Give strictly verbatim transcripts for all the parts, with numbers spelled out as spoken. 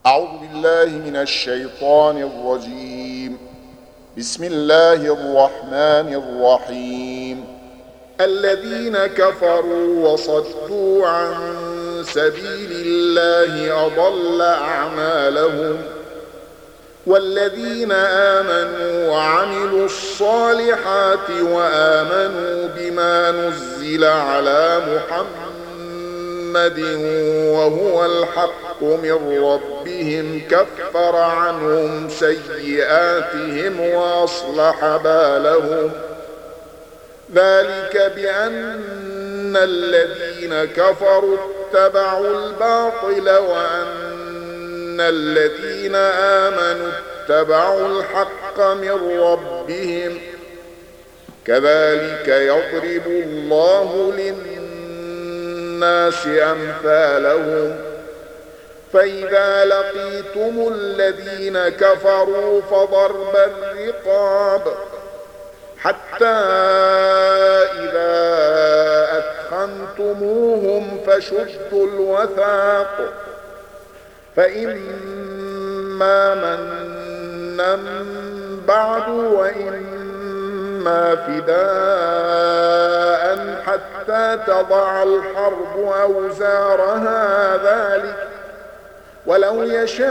أعوذ بالله من الشيطان الرجيم. بسم الله الرحمن الرحيم. الذين كفروا وصدوا عن سبيل الله أضل أعمالهم، والذين آمنوا وعملوا الصالحات وآمنوا بما نزل على محمد وهو الحق من ربهم كفر عنهم سيئاتهم وأصلح بالهم. ذلك بأن الذين كفروا اتبعوا الباطل وأن الذين آمنوا اتبعوا الحق من ربهم. كذلك يضرب الله للناس أمثالهم. فإذا لقيتم الذين كفروا فضرب الرقاب حتى إذا أثخنتموهم فشدوا الوثاق، فإما منا بعد وإما فداء حتى تضع الحرب أوزارها. ذلك ولو يشاء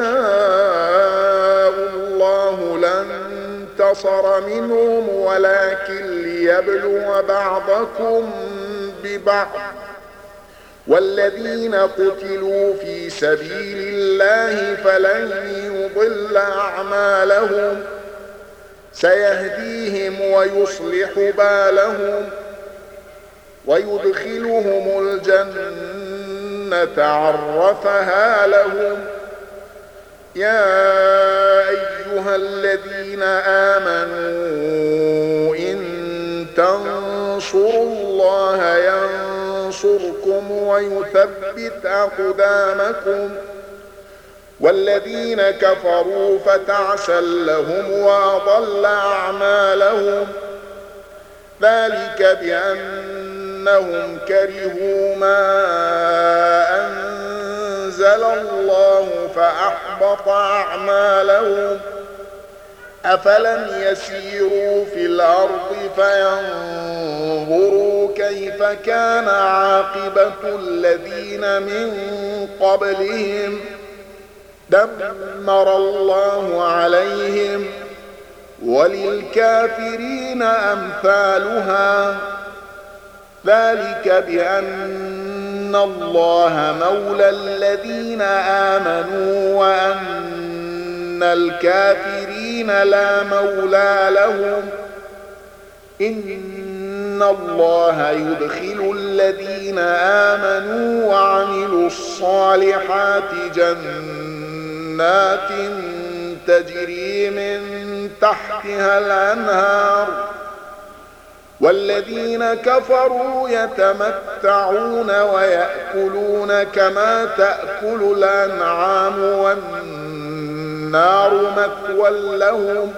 الله لانتصر منهم ولكن ليبلو بعضكم ببعض. والذين قتلوا في سبيل الله فلن يضل أعمالهم، سيهديهم ويصلح بالهم ويدخلهم الجنة عرفها لهم. يا أيها الذين آمنوا إن تنصروا الله ينصركم ويثبت أقدامكم. والذين كفروا فتعسا لهم وأضل أعمالهم. ذلك بأنهم كرهوا ما أنزل الله فأحبط أعمالهم. أفلم يسيروا في الأرض فينظروا كيف كان عاقبة الذين من قبلهم. دمر الله عليهم وللكافرين أمثالها. ذلك بأن الله مولى الذين آمنوا وأن الكافرين لا مولى لهم. إن الله يدخل الذين آمنوا وعملوا الصالحات جنات تجري من تحتها الأنهار. والذين كفروا يتمتعون ويأكلون كما تأكل الأنعام والنار مثوى لهم.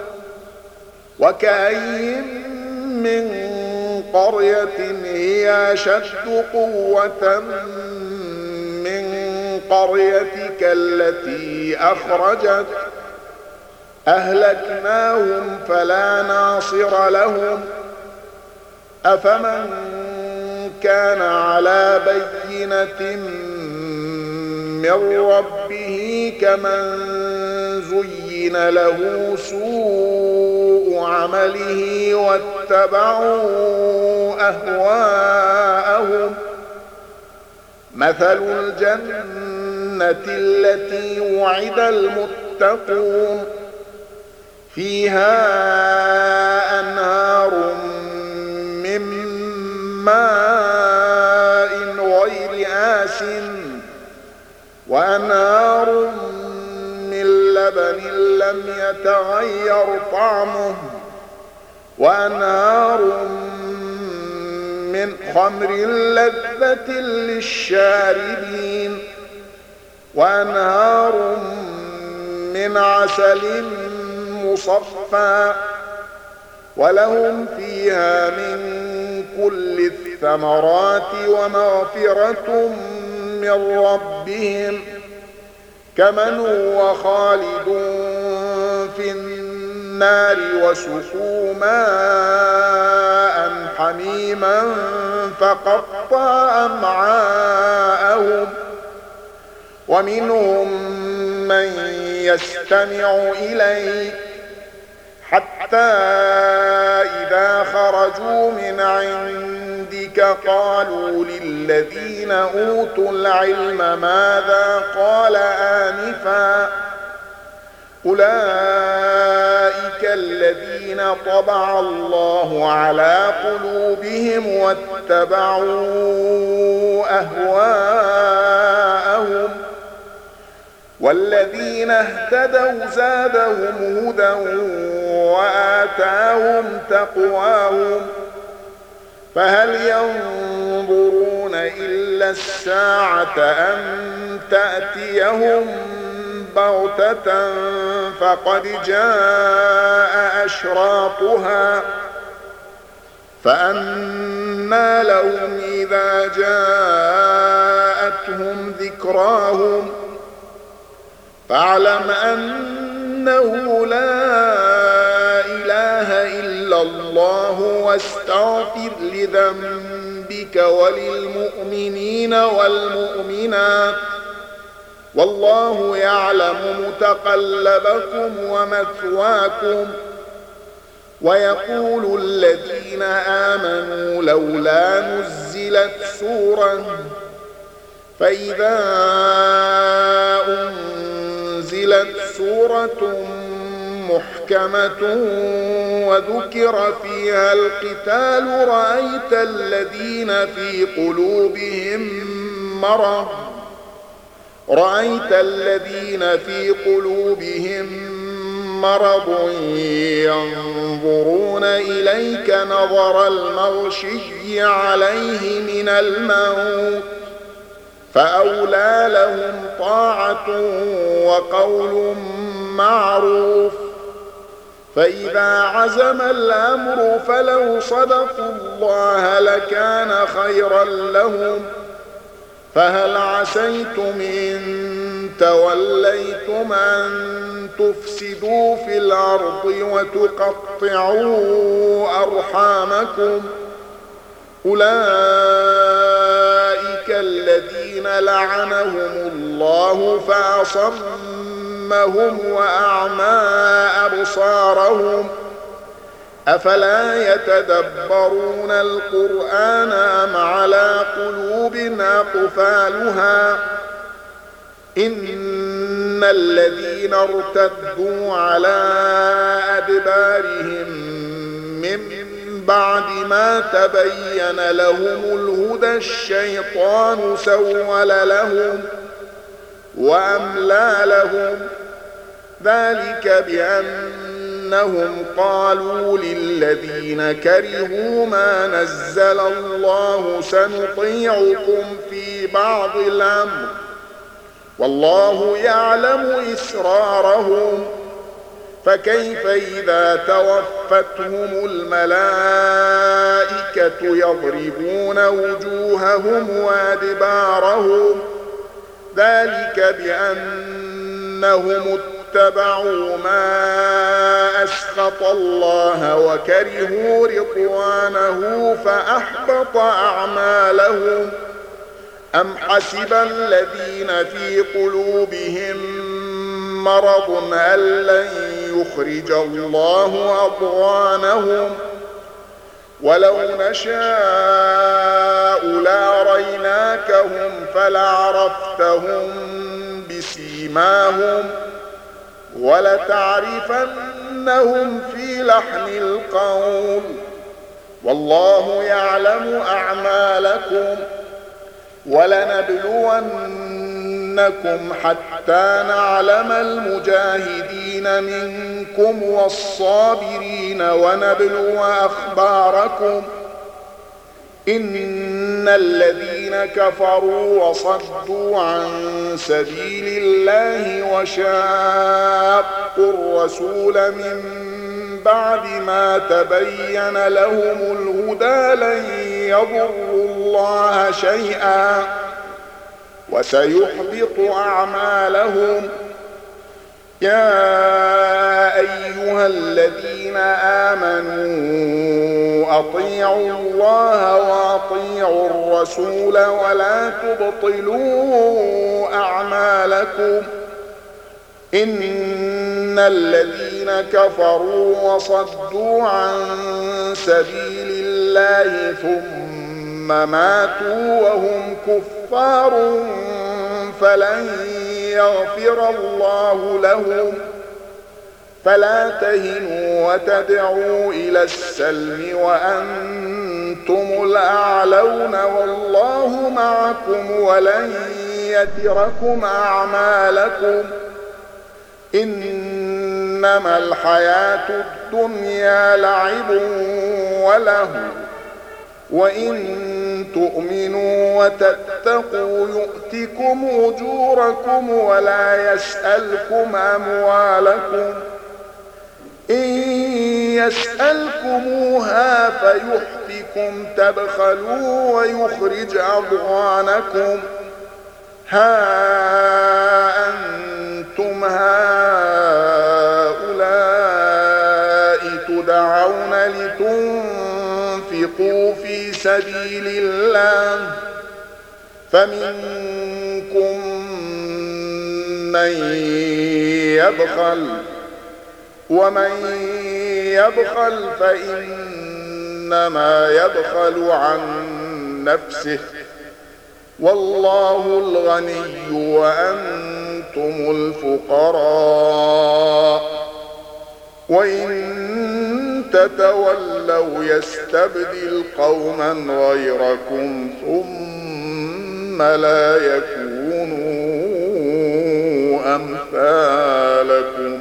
وكأين من قرية هي أشد قوة من قريتك التي أخرجت أهلكناهم فلا ناصر لهم. أفمن كان على بينة من ربه كمن زين له سوء عمله واتبعوا أهواءهم. مثل الجنة التي وعد المتقون فيها أنهار من ماء غير آسٍ وأنهار من لبن لم يتغير طعمه وأنهار من خمر لذة للشاربين وأنهار من عسل مصفى ولهم فيها من كل الثمرات ومغفرة من ربهم كمن هو خالد في النار وسقوا ماء حميما فقطع أمعاءهم ومنهم من يستمع إليك حتى إذا خرجوا من عندك قالوا للذين أوتوا العلم ماذا قال آنفا أولئك الذين طبع الله على قلوبهم واتبعوا أهواءهم والذين اهتدوا زادهم هدى وآتاهم تقواهم فهل ينظرون إلا الساعة أن تأتيهم بغتة فقد جاء أشراطها فأنى لهم إذا جاءتهم ذكراهم فاعلم أنه لا إله إلا الله واستغفر لذنبك وللمؤمنين والمؤمنات والله يعلم متقلبكم ومثواكم ويقول الذين آمنوا لولا نزلت سورة فإذا أنزلت سورة محكمة وذكر فيها القتال رأيت الذين في قلوبهم مرض رأيت الذين في قلوبهم مرض ينظرون إليك نظر المغشي عليه من الموت فأولى لهم طاعة وقول معروف فإذا عزم الأمر فلو صدقوا الله لكان خيرا لهم فهل عسيتم إن توليتم أن تفسدوا في الأرض وتقطعوا أرحامكم أولئك الذين لعنهم الله فأصمهم وأعمى أبصارهم أفلا يتدبرون القرآن أم على قلوب أقفالها إن الذين ارتدوا على أدبارهم من بعد ما تبين لهم الهدى الشيطان سول لهم وأملى لهم ذلك بأنهم قالوا للذين كرهوا ما نزل الله سنطيعكم في بعض الأمر والله يعلم إسرارهم فكيف إذا توفتهم الملائكة يضربون وجوههم وأدبارهم ذلك بأنهم اتبعوا ما أسخط الله وكرهوا رضوانه فأحبط أعمالهم أم حسب الذين في قلوبهم مرض أن لن يخرج الله أضغانهم ولو نشاء لأريناكهم فلعرفتهم بسيماهم ولتعرفنهم في لحن القول والله يعلم أعمالكم ولنبلونكم حتى نعلم المجاهدين منكم والصابرين ونبلو أخباركم إن الذين كفروا وصدوا عن سبيل الله وشاقوا الرسول من بعد ما تبين لهم الهدى لن يضروا الله شيئا وسيحبط أعمالهم. يا أيها الذين آمنوا أطيعوا الله وأطيعوا الرسول ولا تبطلوا أعمالكم. إن الذين كفروا وصدوا عن سبيل الله ثم ماتوا وهم كفار فلن يغفر الله لهم. فلا تهنوا وتدعوا إلى السلم وأنتم الأعلون والله معكم ولن يتركم أعمالكم. إنما الحياة الدنيا لعب وله وإن تؤمنوا وتتقوا يؤتكم أجوركم ولا يسألكم أموالكم. إن يسألكموها فيحفكم تبخلوا ويخرج أضغانكم. ها أنتم هؤلاء تدعون لتنفقوا في سبيل الله فمنكم من يبخل ومن يبخل فإنما يبخل عن نفسه والله الغني وأنتم الفقراء. وإن تتولوا يستبدل قوما غيركم ثم لا يكونوا أمثالكم.